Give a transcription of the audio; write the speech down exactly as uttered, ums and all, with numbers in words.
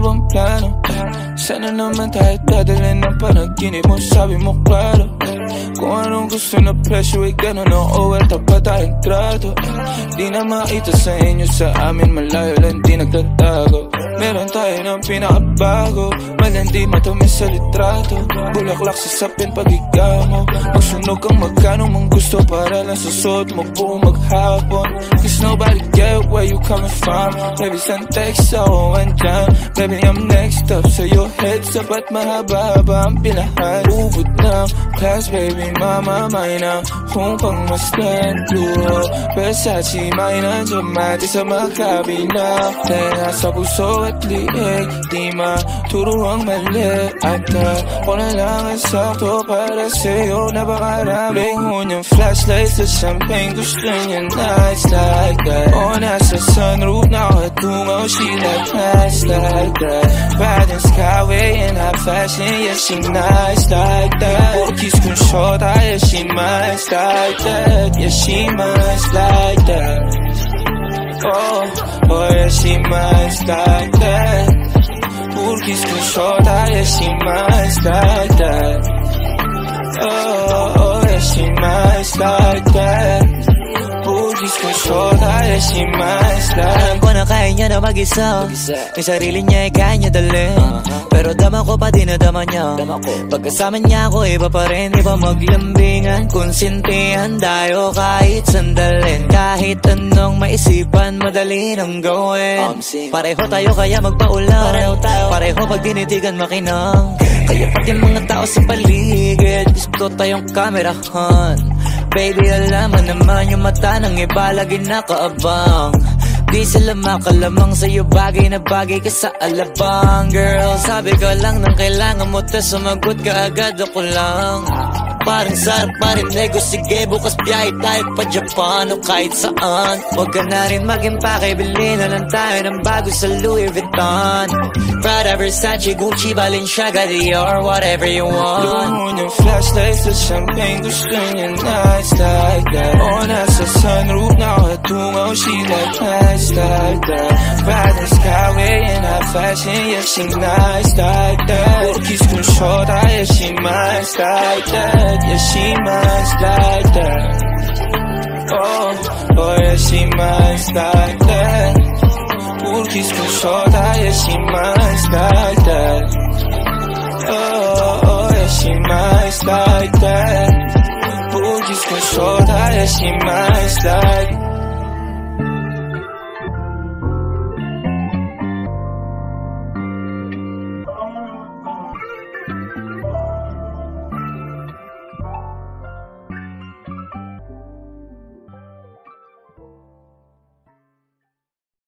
bang plano? Sana naman tayo dadalhin ng panaginip mo, sabi mo klaro. Kung anong gusto na presyo ay gano'n o oh, well, tapat tayong trato. Di na makita sa inyo, sa amin malayo lang di nagtatago. Meron tayo ng pinakabago, malandi matamis sa litrato. Bulaklak sa sapin pag ikaw mo, magsunog kang magkano mong gusto para lang sa suot mo buong maghapon. Cause nobody get where you coming from. Baby send text ako andyan. Baby I'm next up sa your heads up at mahaba-haba ang pinahan. Ubod ng class baby mama mine kung pang masdan luho. Versace mine nandiyan mati sa makabina. Tenga sa puso at liig, di maturuang mali. At ako na lang ang sakto para sa'yo. Napakaraming hunyang flashlights sa champagne. Gusto niya nights like that. O nasa sunroof nakatungaw, she like nights like that. Riding skyway in high fashion, yeah she nice like that. Porkies kung short, yeah she nice like that. Yeah she nice like that. Oh, oh yeah she nice like that. Porkies kung short, yeah she nice like that. Oh, oh yeah she nice like that. Porkies kung short, yeah she nice like that. Alam ko na kaya niya na mag-isa, yung sarili niya ay kaya niya dalhin. Pero dama ko pa din na dama niya. Pagkasama niya ako iba pa rin, iba maglambingan. Konsintihan tayo kahit sandalin. Kahit anong maisipan, madali nang gawin. Pareho tayo kaya magpaulan. Pareho pag dinitigan makinang. Kaya pati mga tao sa paligid, gusto tayong kamerahan. Baby alam mo naman yung mata ng iba lagi nakaabang. Di sila makalamang sa'yo, bagay na bagay ka sa alabang. Girl, sabi ko lang nang kailangan mo, tas sumagot ka agad, ako lang. Parang sarap marinego, sige bukas biyahe tayo pa Japan o kahit saan. Huwag ka na rin mag-impake, bili na lang tayo ng bago sa Louis Vuitton. Prada, Versace, Gucci, Balenciaga, Dior, whatever you want. Luhon yung flashlights sa champagne, gusto niya nights like that. O nasa sunroof nakatungaw, she like nights like that. Riding skyway in high fashion, yeah she nice like that. Porkies kung short, yeah she nice like that. Yeah, she nice like that. Oh, oh yeah, she nice like that. Porkies kung short, yeah, she nice like that. Oh, oh yeah, she nice like that. Porkies kung short, yeah, she nice like that.